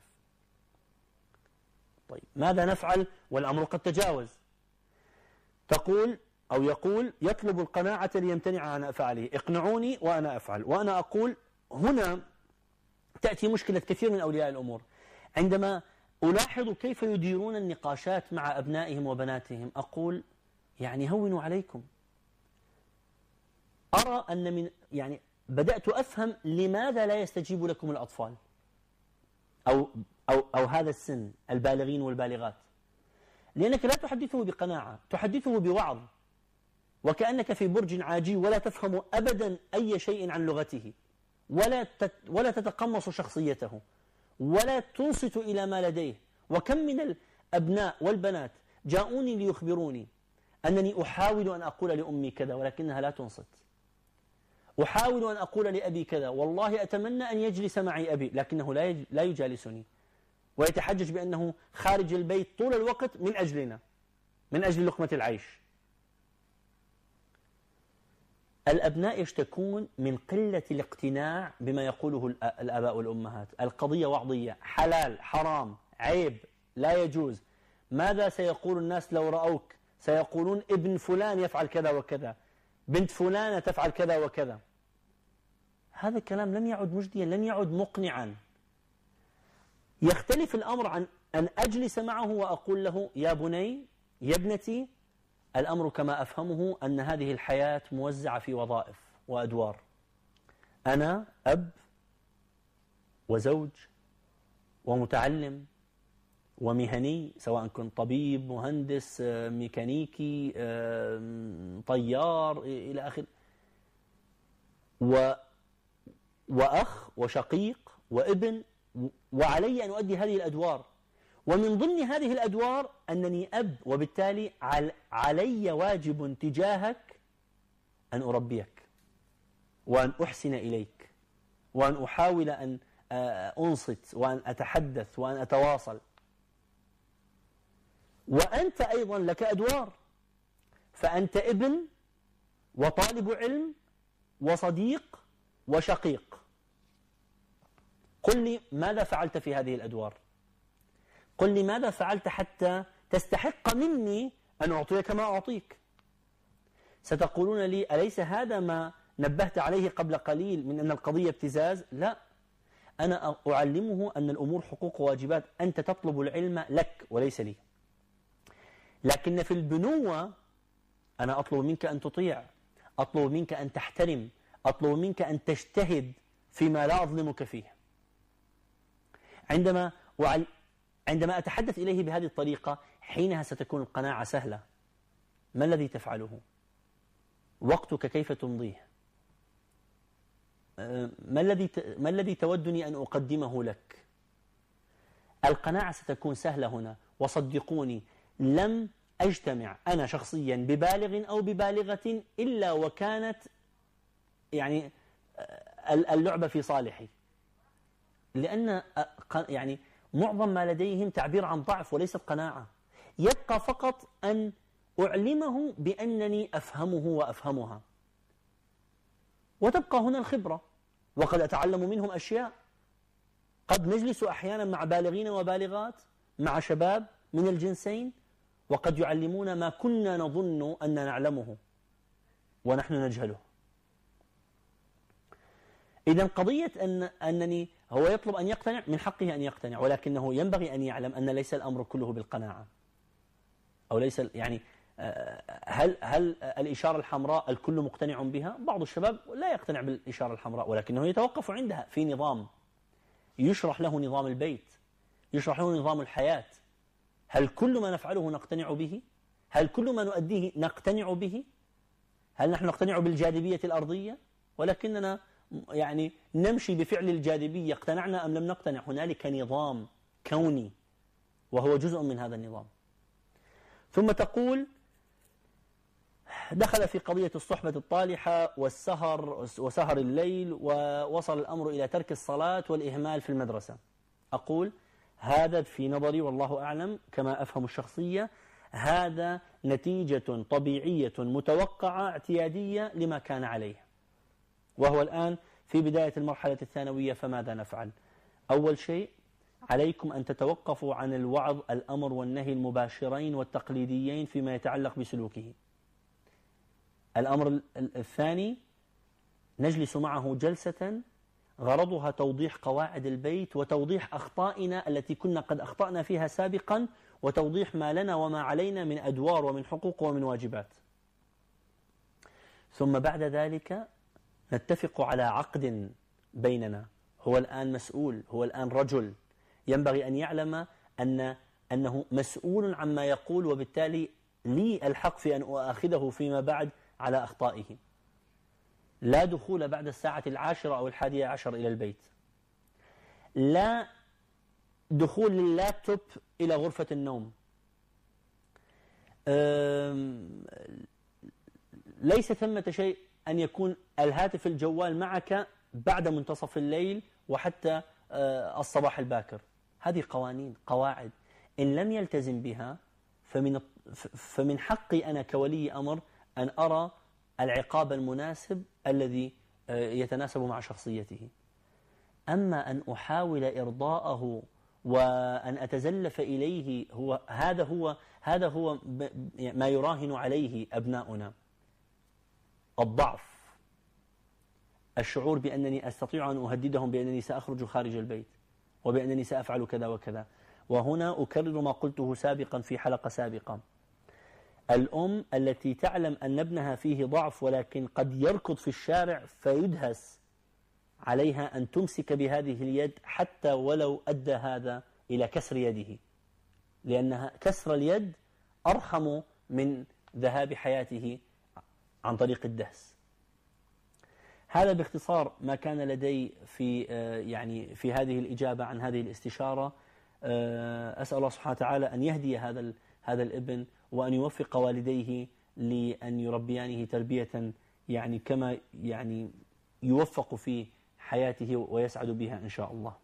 طيب ماذا نفعل والأمر قد تجاوز؟ تقول أو يقول يطلب القناعة ليمتنع عن فعله، اقنعوني وأنا أفعل. وأنا أقول هنا تأتي مشكلة كثير من أولياء الأمور عندما ألاحظ كيف يديرون النقاشات مع أبنائهم وبناتهم. أقول يعني هونوا عليكم. أرى أن من يعني بدأت أفهم لماذا لا يستجيب لكم الأطفال أو أو أو هذا السن، البالغين والبالغات. لأنك لا تحدثه بقناعة، تحدثه بوعظ، وكأنك في برج عاجي ولا تفهم أبدا أي شيء عن لغته، ولا ولا تتقمص شخصيته، ولا تنصت إلى ما لديه. وكم من الأبناء والبنات جاءوني ليخبروني أنني أحاول أن أقول لأمي كذا ولكنها لا تنصت، أحاول أن أقول لأبي كذا، والله أتمنى أن يجلس معي أبي لكنه لا لا يجالسني، ويتحجج بأنه خارج البيت طول الوقت من أجلنا، من أجل لقمة العيش. الأبناء يشتكون من قلة الاقتناع بما يقوله الآباء والأمهات. القضية وعظية، حلال، حرام، عيب، لا يجوز. ماذا سيقول الناس لو رأوك؟ سيقولون ابن فلان يفعل كذا وكذا، بنت فلانة تفعل كذا وكذا. هذا الكلام لم يعد مجديا، لم يعد مقنعا. يختلف الأمر عن أن أجلس معه وأقول له يا بني، يا ابنتي، الأمر كما أفهمه أن هذه الحياة موزعة في وظائف وأدوار. أنا أب وزوج ومتعلم ومهني، سواء كنت طبيب، مهندس، ميكانيكي، طيار إلى آخر، و وأخ وشقيق وابن، وعلي أن أؤدي هذه الأدوار. ومن ضمن هذه الأدوار أنني أب، وبالتالي علي واجب تجاهك أن أربيك وأن أحسن إليك وأن أحاول أن أنصت وأن أتحدث وأن أتواصل. وأنت أيضا لك أدوار، فأنت ابن وطالب علم وصديق وشقيق. قل لي ماذا فعلت في هذه الأدوار؟ قل لي ماذا فعلت حتى تستحق مني أن أعطيك ما أعطيك؟ ستقولون لي أليس هذا ما نبهت عليه قبل قليل من أن القضية ابتزاز؟ لا، أنا أعلمه أن الأمور حقوق وواجبات، أنت تطلب العلم لك وليس لي. لكن في البنوة أنا أطلب منك أن تطيع، أطلب منك أن تحترم، أطلب منك أن تجتهد فيما لا أظلمك فيه. عندما عندما أتحدث إليه بهذه الطريقة حينها ستكون القناعة سهلة. ما الذي تفعله؟ وقتك كيف تمضيه؟ ما الذي ما الذي تودني أن أقدمه لك؟ القناعة ستكون سهلة هنا. وصدقوني لم أجتمع أنا شخصيا ببالغ أو ببالغة إلا وكانت يعني اللعبة في صالحي، لأن يعني معظم ما لديهم تعبير عن ضعف وليست قناعة. يبقى فقط أن أعلمه بأنني أفهمه وأفهمها، وتبقى هنا الخبرة. وقد أتعلم منهم أشياء. قد نجلس أحيانا مع بالغين وبالغات، مع شباب من الجنسين، وقد يعلمون ما كنا نظن أن نعلمه ونحن نجهله. إذن قضية أن أنني هو يطلب أن يقتنع، من حقه أن يقتنع، ولكنه ينبغي أن يعلم أن ليس الأمر كله بالقناعة، أو ليس يعني هل هل الإشارة الحمراء الكل مقتنع بها؟ بعض الشباب لا يقتنع بالإشارة الحمراء، ولكنه يتوقف عندها في نظام يشرح له نظام البيت، يشرح له نظام الحياة. هل كل ما نفعله نقتنع به؟ هل كل ما نؤديه نقتنع به؟ هل نحن نقتنع بالجاذبية الأرضية ولكننا يعني نمشي بفعل الجاذبية؟ اقتنعنا أم لم نقتنع؟ هنالك نظام كوني وهو جزء من هذا النظام. ثم تقول دخل في قضية الصحبة الطالحة والسهر وسهر الليل، ووصل الأمر إلى ترك الصلاة والإهمال في المدرسة. أقول هذا في نظري والله أعلم كما أفهم الشخصية، هذا نتيجة طبيعية متوقعة اعتيادية لما كان عليه، وهو الآن في بداية المرحلة الثانوية. فماذا نفعل؟ أول شيء عليكم أن تتوقفوا عن الوعظ الأمر والنهي المباشرين والتقليديين فيما يتعلق بسلوكه. الأمر الثاني، نجلس معه جلسة غرضها توضيح قواعد البيت وتوضيح أخطائنا التي كنا قد أخطأنا فيها سابقا، وتوضيح ما لنا وما علينا من أدوار ومن حقوق ومن واجبات. ثم بعد ذلك نتفق على عقد بيننا. هو الآن مسؤول، هو الآن رجل، ينبغي أن يعلم أن أنه مسؤول عما يقول، وبالتالي لي الحق في أن أؤاخذه فيما بعد على أخطائه. لا دخول بعد الساعة العاشرة أو الحادية عشر إلى البيت. لا دخول اللابتوب إلى غرفة النوم. ليس ثمة شيء أن يكون الهاتف الجوال معك بعد منتصف الليل وحتى الصباح الباكر. هذه قوانين، قواعد، إن لم يلتزم بها فمن فمن حقي أنا كولي أمر أن أرى العقاب المناسب الذي يتناسب مع شخصيته. أما أن أحاول إرضاءه وأن أتزلف إليه، هو هذا هو هذا هو ما يراهن عليه أبناؤنا. الضعف، الشعور بأنني أستطيع أن أهددهم بأنني سأخرج خارج البيت وبأنني سأفعل كذا وكذا. وهنا أكرر ما قلته سابقا في حلقة سابقة، الأم التي تعلم أن ابنها فيه ضعف ولكن قد يركض في الشارع فيدهس، عليها أن تمسك بهذه اليد حتى ولو أدى هذا إلى كسر يده، لأنها كسر اليد أرحم من ذهاب حياته عن طريق الدهس. هذا باختصار ما كان لدي في يعني في هذه الإجابة عن هذه الاستشارة. أسأل الله سبحانه وتعالى أن يهدي هذا هذا الابن، وأن يوفق والديه لأن يربيانه تربية يعني كما يعني يوفق في حياته ويسعد بها إن شاء الله.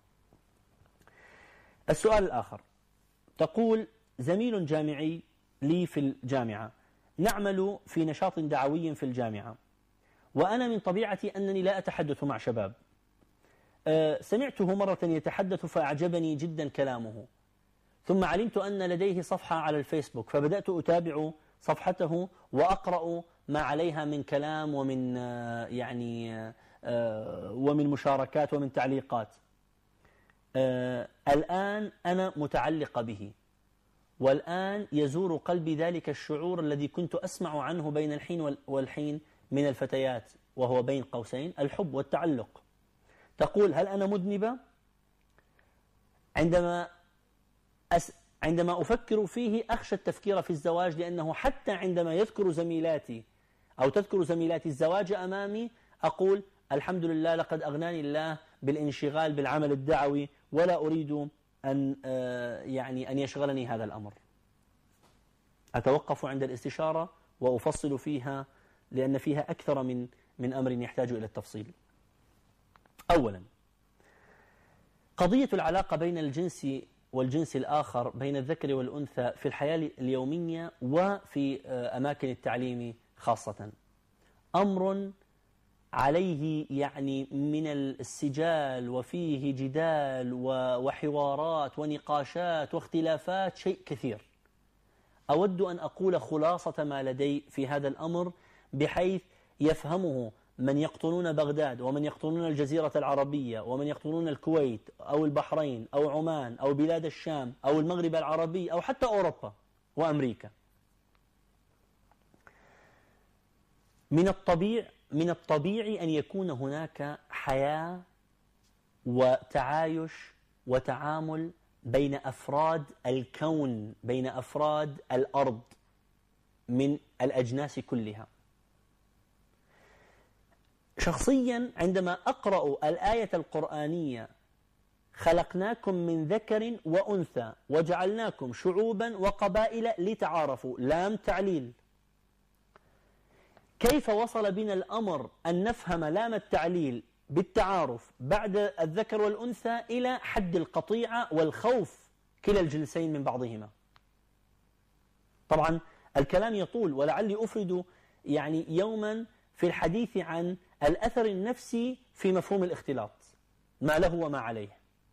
السؤال الآخر، تقول زميل جامعي لي في الجامعة، نعمل في نشاط دعوي في الجامعة، وأنا من طبيعتي أنني لا أتحدث مع شباب. أه سمعته مرة يتحدث فأعجبني جدا كلامه، ثم علمت أن لديه صفحة على الفيسبوك، فبدأت أتابع صفحته وأقرأ ما عليها من كلام ومن آه يعني آه ومن مشاركات ومن تعليقات. آه الآن أنا متعلقة به، والآن يزور قلبي ذلك الشعور الذي كنت أسمع عنه بين الحين والحين من الفتيات، وهو بين قوسين الحب والتعلق. تقول هل أنا مذنبة؟ عندما أس... عندما أفكر فيه أخشى التفكير في الزواج، لأنه حتى عندما يذكر زميلاتي أو تذكر زميلاتي الزواج أمامي أقول الحمد لله لقد أغناني الله بالانشغال بالعمل الدعوي، ولا أريد أن يعني أن يشغلني هذا الأمر. أتوقف عند الاستشارة وأفصل فيها، لأن فيها أكثر من من أمر يحتاج إلى التفصيل. أولا، قضية العلاقة بين الجنس والجنس الآخر، بين الذكر والأنثى في الحياة اليومية وفي أماكن التعليم خاصة، أمر عليه يعني من السجال وفيه جدال وحوارات ونقاشات واختلافات شيء كثير. أود أن أقول خلاصة ما لدي في هذا الأمر بحيث يفهمه من يقطنون بغداد ومن يقطنون الجزيرة العربية ومن يقطنون الكويت أو البحرين أو عمان أو بلاد الشام أو المغرب العربي أو حتى أوروبا وأمريكا. من الطبيعي من الطبيعي أن يكون هناك حياة وتعايش وتعامل بين أفراد الكون، بين أفراد الأرض من الأجناس كلها. شخصيا عندما أقرأ الآية القرآنية خلقناكم من ذكر وأنثى وجعلناكم شعوبا وقبائل لتعارفوا، لام تعليل، كيف وصل بنا الأمر أن نفهم لام التعليل بالتعارف بعد الذكر والأنثى إلى حد القطيعة والخوف كلا الجنسين من بعضهما؟ طبعا الكلام يطول، ولعلي أفرد يعني يوما في الحديث عن الأثر النفسي في مفهوم الاختلاط، ما له وما عليه.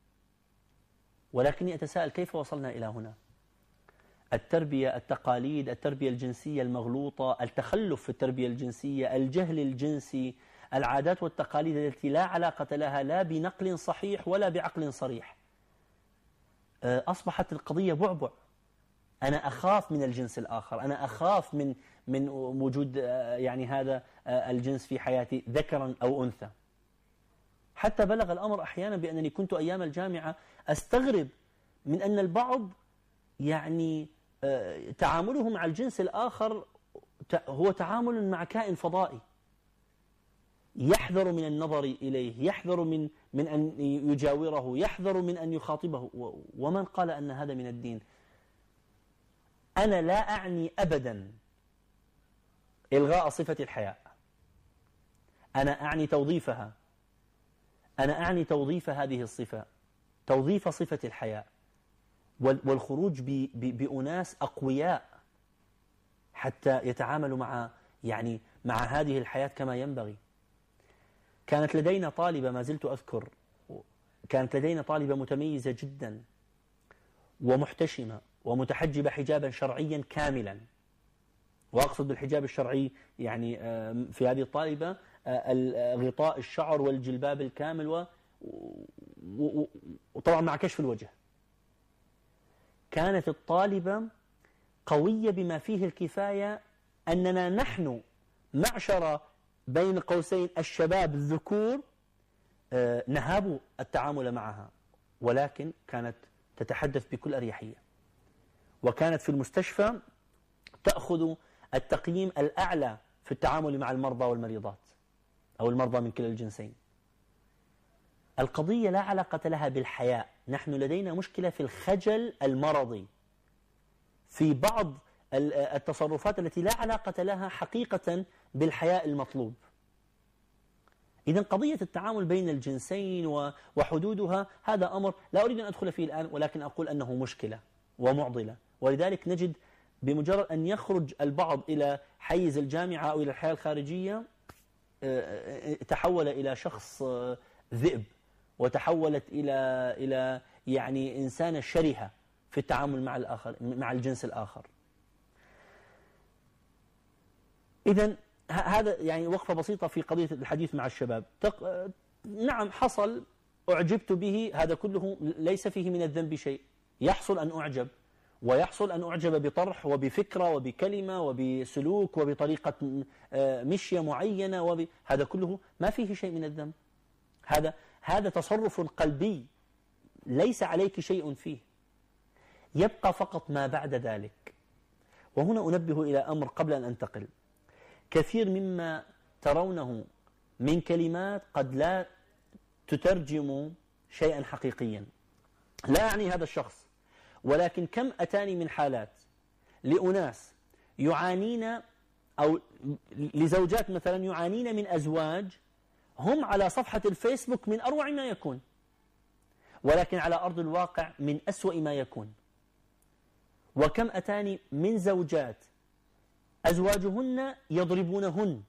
ولكني أتساءل كيف وصلنا إلى هنا؟ التربية، التقاليد، التربية الجنسية المغلوطة، التخلف في التربية الجنسية، الجهل الجنسي، العادات والتقاليد التي لا علاقة لها لا بنقل صحيح ولا بعقل صريح. أصبحت القضية بعبع. أنا أخاف من الجنس الآخر، أنا أخاف من من وجود يعني هذا الجنس في حياتي ذكرا أو أنثى. حتى بلغ الأمر أحيانا بأنني كنت أيام الجامعة أستغرب من أن البعض يعني تعامله مع الجنس الآخر هو تعامل مع كائن فضائي، يحذر من النظر إليه، يحذر من من أن يجاوره، يحذر من أن يخاطبه. ومن قال أن هذا من الدين؟ أنا لا أعني أبدا إلغاء صفة الحياء، أنا أعني توظيفها، أنا أعني توظيف هذه الصفة، توظيف صفة الحياء، والخروج بأناس أقوياء حتى يتعاملوا مع يعني مع هذه الحياة كما ينبغي. كانت لدينا طالبة، ما زلت أذكر، كانت لدينا طالبة متميزة جدا ومحتشمة ومتحجبة حجابا شرعيا كاملا. وأقصد بالحجاب الشرعي يعني في هذه الطالبة غطاء الشعر والجلباب الكامل وطبعا مع كشف الوجه. كانت الطالبة قوية بما فيه الكفاية أننا نحن معشر بين قوسين الشباب الذكور نهاب التعامل معها، ولكن كانت تتحدث بكل أريحية، وكانت في المستشفى تأخذ التقييم الأعلى في التعامل مع المرضى والمريضات أو المرضى من كلا الجنسين. القضية لا علاقة لها بالحياء، نحن لدينا مشكلة في الخجل المرضي، في بعض التصرفات التي لا علاقة لها حقيقة بالحياء المطلوب. إذن قضية التعامل بين الجنسين وحدودها هذا أمر لا أريد أن أدخل فيه الآن، ولكن أقول أنه مشكلة ومعضلة. ولذلك نجد بمجرد أن يخرج البعض إلى حيز الجامعة أو إلى الحياة الخارجية تحول إلى شخص ذئب، وتحولت إلى إلى يعني إنسانة شرهة في التعامل مع الآخر، مع الجنس الآخر. إذن هذا يعني وقفة بسيطة في قضية الحديث مع الشباب. تق... نعم حصل، أعجبت به، هذا كله ليس فيه من الذنب شيء. يحصل أن أعجب، ويحصل أن أعجب بطرح وبفكرة وبكلمة وبسلوك وبطريقة مشية معينة، وب... هذا كله ما فيه شيء من الذنب. هذا هذا تصرف قلبي ليس عليك شيء فيه. يبقى فقط ما بعد ذلك. وهنا أنبه إلى أمر قبل أن أنتقل. كثير مما ترونه من كلمات قد لا تترجم شيئا حقيقيا، لا أعني هذا الشخص، ولكن كم أتاني من حالات لأناس يعانين أو لزوجات مثلا يعانين من أزواج هم على صفحة الفيسبوك من أروع ما يكون، ولكن على أرض الواقع من أسوأ ما يكون. وكم أتاني من زوجات أزواجهن يضربونهن،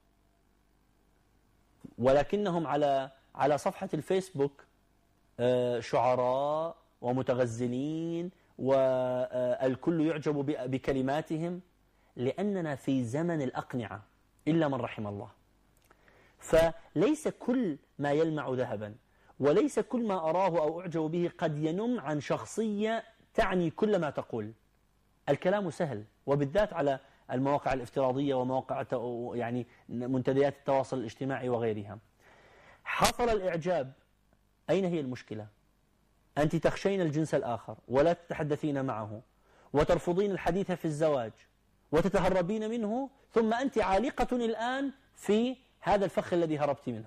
ولكنهم على على صفحة الفيسبوك شعراء ومتغزلين والكل يعجب بكلماتهم، لأننا في زمن الأقنعة إلا من رحم الله. فليس كل ما يلمع ذهبا، وليس كل ما أراه أو أعجب به قد ينم عن شخصية تعني كل ما تقول. الكلام سهل، وبالذات على المواقع الافتراضية ومواقع يعني منتديات التواصل الاجتماعي وغيرها. حصل الإعجاب، أين هي المشكلة؟ أنت تخشين الجنس الآخر ولا تتحدثين معه، وترفضين الحديث في الزواج، وتتهربين منه، ثم أنت عالقة الآن في هذا الفخ الذي هربت منه.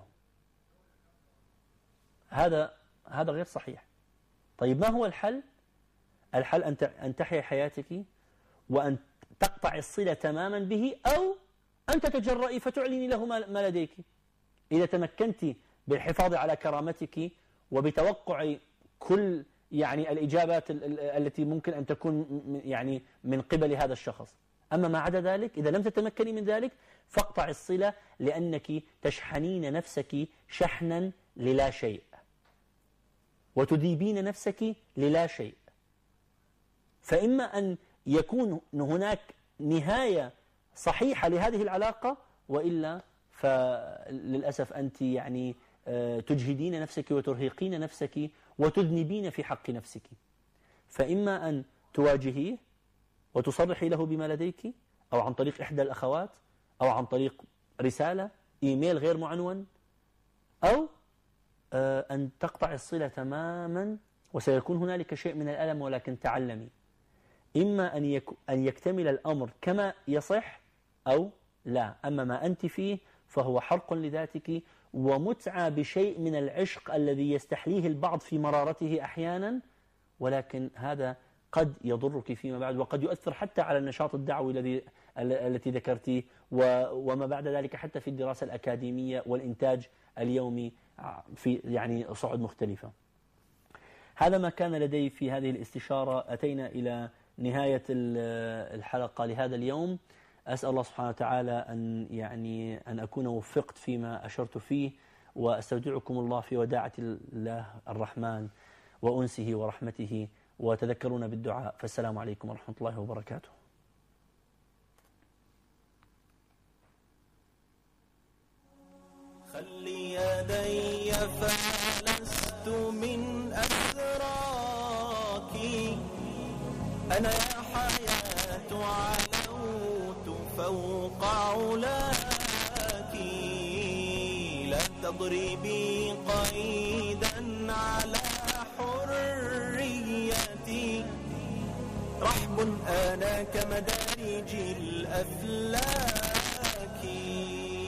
هذا هذا غير صحيح. طيب ما هو الحل؟ الحل أن تحيي حياتك وأن تقطع الصلة تماما به، أو أن تتجرئي فتعلني له ما لديك. إذا تمكنت بالحفاظ على كرامتك وبتوقع كل يعني الإجابات التي ممكن أن تكون يعني من قبل هذا الشخص. أما ما عدا ذلك، إذا لم تتمكني من ذلك فاقطع الصلة، لأنك تشحنين نفسك شحنا للا شيء وتذيبين نفسك للا شيء. فإما أن يكون هناك نهاية صحيحة لهذه العلاقة، وإلا فللأسف أنت يعني تجهدين نفسك وترهقين نفسك وتذنبين في حق نفسك. فإما أن تواجهيه وتصرحي له بما لديك، أو عن طريق إحدى الأخوات، أو عن طريق رسالة إيميل غير معنون، أو أن تقطع الصلة تماما، وسيكون هنالك شيء من الألم، ولكن تعلمي إما أن أن يكتمل الأمر كما يصح أو لا. أما ما أنت فيه فهو حرق لذاتك ومتعة بشيء من العشق الذي يستحليه البعض في مرارته أحيانا، ولكن هذا قد يضرك فيما بعد، وقد يؤثر حتى على النشاط الدعوي الذي التي ذكرتيه، وما بعد ذلك حتى في الدراسة الأكاديمية والإنتاج اليومي في يعني صعود مختلفة. هذا ما كان لدي في هذه الاستشارة. أتينا إلى نهاية الحلقة لهذا اليوم. أسأل الله سبحانه وتعالى أن يعني أن أكون وفقت فيما أشرت فيه، وأستودعكم الله في وداعة الله الرحمن وأنسه ورحمته، وتذكرونا بالدعاء. فالسلام عليكم ورحمة الله وبركاته. خلي يدي فلست من أسراك، أنا يا حياة علوت فوق علاك، لا تضربي قيدا على حريتي، رحب أنا كمدارج الأفلاك.